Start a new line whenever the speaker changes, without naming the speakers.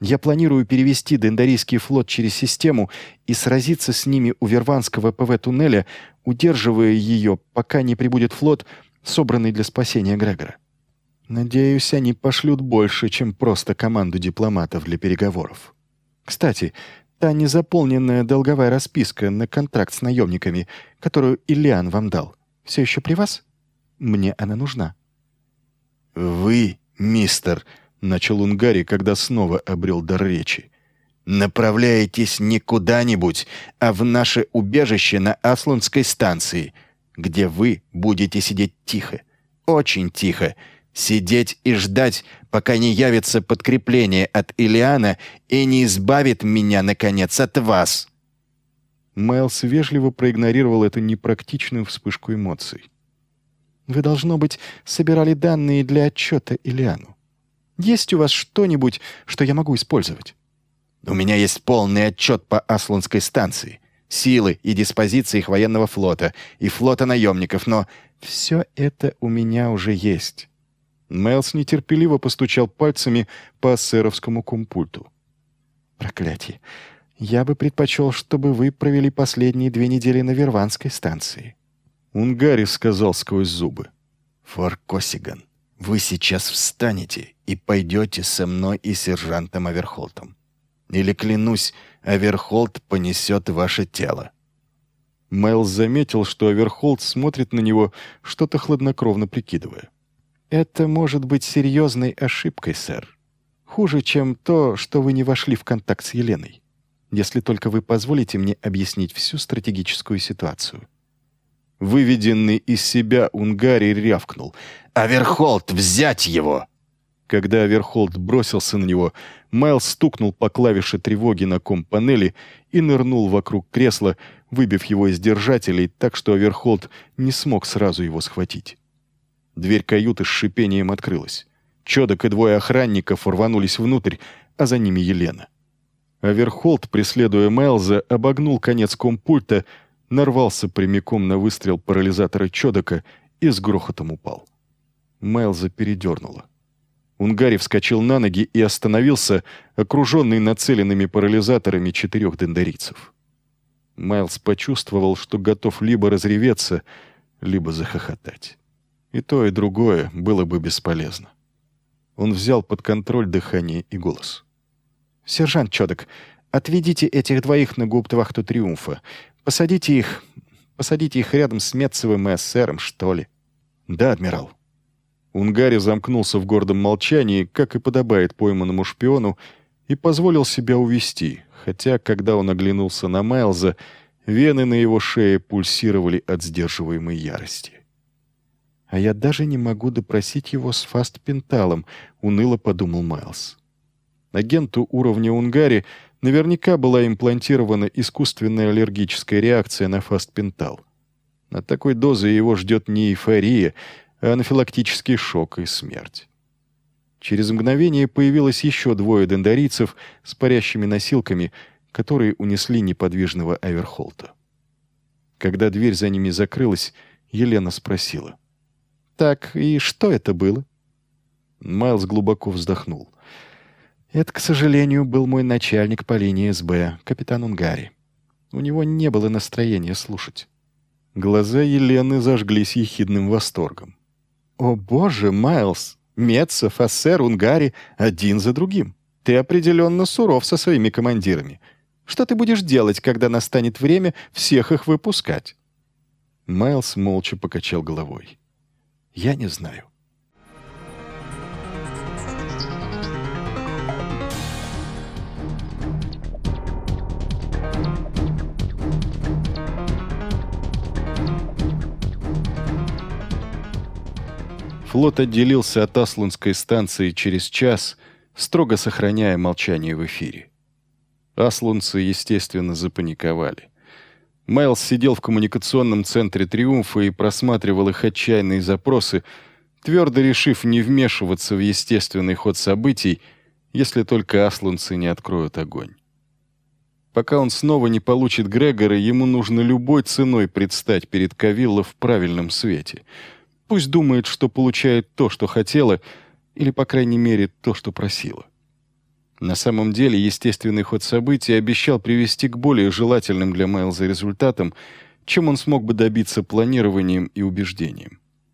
Я планирую перевести Дендарийский флот через систему и сразиться с ними у Верванского ПВ-туннеля, удерживая ее, пока не прибудет флот, собранный для спасения Грегора. Надеюсь, они пошлют больше, чем просто команду дипломатов для переговоров. Кстати, та незаполненная долговая расписка на контракт с наемниками, которую Иллиан вам дал, все еще при вас? Мне она нужна.
«Вы, мистер», — начал Унгари, когда снова обрел дар речи, «направляетесь не куда-нибудь, а в наше убежище на Аслунской станции, где вы будете сидеть тихо, очень тихо, сидеть и ждать, пока не явится подкрепление от Иллиана и не избавит меня, наконец, от вас».
Майлз вежливо проигнорировал эту непрактичную вспышку эмоций. «Вы, должно быть, собирали данные для отчета Иллиану. Есть у вас что-нибудь, что я могу использовать?»
«У меня есть полный отчет по Аслунской станции, силы и диспозиции их военного флота и флота наемников, но...»
«Все это у меня уже есть». Майлз нетерпеливо постучал пальцами по ассеровскому компульту. «Проклятие! Я бы предпочел, чтобы вы провели последние 2 недели на Верванской станции».
Унгари сказал сквозь зубы. «Форкосиган, вы сейчас встанете и пойдете со мной и сержантом Аверхолтом. Или, клянусь, Аверхолт понесет ваше тело».
Майлз заметил, что Аверхолт смотрит на него, что-то хладнокровно прикидывая. «Это может быть серьезной ошибкой, сэр. Хуже, чем то, что вы не вошли в контакт с Еленой. Если только вы позволите мне объяснить всю стратегическую ситуацию».
Выведенный из себя Унгари рявкнул: «Аверхолт, взять его!»
Когда Аверхолт бросился на него, Майлз стукнул по клавише тревоги на комп-панели и нырнул вокруг кресла, выбив его из держателей так, что Аверхолт не смог сразу его схватить. Дверь каюты с шипением открылась. Чодок и 2 охранников рванулись внутрь, а за ними Елена. Аверхолт, преследуя Майлза, обогнул конец компульта, нарвался прямиком на выстрел парализатора Чодока и с грохотом упал. Майлза передернуло. Унгари вскочил на ноги и остановился, окруженный нацеленными парализаторами 4 дендарийцев. Майлз почувствовал, что готов либо разреветься, либо захохотать. И то, и другое было бы бесполезно. Он взял под контроль дыхание и голос. «Сержант Чодок, отведите этих 2 на гауптвахту Триумфа. Посадите их рядом с Метцевым и эсером, что ли». «Да, адмирал». Унгари замкнулся в гордом молчании, как и подобает пойманному шпиону, и позволил себя увести, хотя, когда он оглянулся на Майлза, вены на его шее пульсировали от сдерживаемой ярости. «А я даже не могу допросить его с фастпенталом», — уныло подумал Майлз. Агенту уровня Унгари наверняка была имплантирована искусственная аллергическая реакция на фастпентал. От такой дозы его ждет не эйфория, а анафилактический шок и смерть. Через мгновение появилось еще 2 дендарийцев с парящими носилками, которые унесли неподвижного Аверхолта. Когда дверь за ними закрылась, Елена спросила: «Так, и что это было?» Майлз глубоко вздохнул. «Это, к сожалению, был мой начальник по линии СБ, капитан Унгари. У него не было настроения слушать». Глаза Елены зажглись ехидным восторгом. «О боже, Майлз! Метцев, эсер, Унгари один за другим. Ты определенно суров со своими командирами. Что ты будешь делать, когда настанет время всех их выпускать?» Майлз молча покачал головой. «Я не знаю». Флот отделился от Аслунской станции через час, строго сохраняя молчание в эфире. Аслунцы, естественно, запаниковали. Майлз сидел в коммуникационном центре «Триумфа» и просматривал их отчаянные запросы, твердо решив не вмешиваться в естественный ход событий, если только аслунцы не откроют огонь. Пока он снова не получит Грегора, ему нужно любой ценой предстать перед Кавилло в правильном свете. Пусть думает, что получает то, что хотела, или, по крайней мере, то, что просила. На самом деле, естественный ход событий обещал привести к более желательным для Майлза результатам, чем он смог бы добиться планированием и убеждением.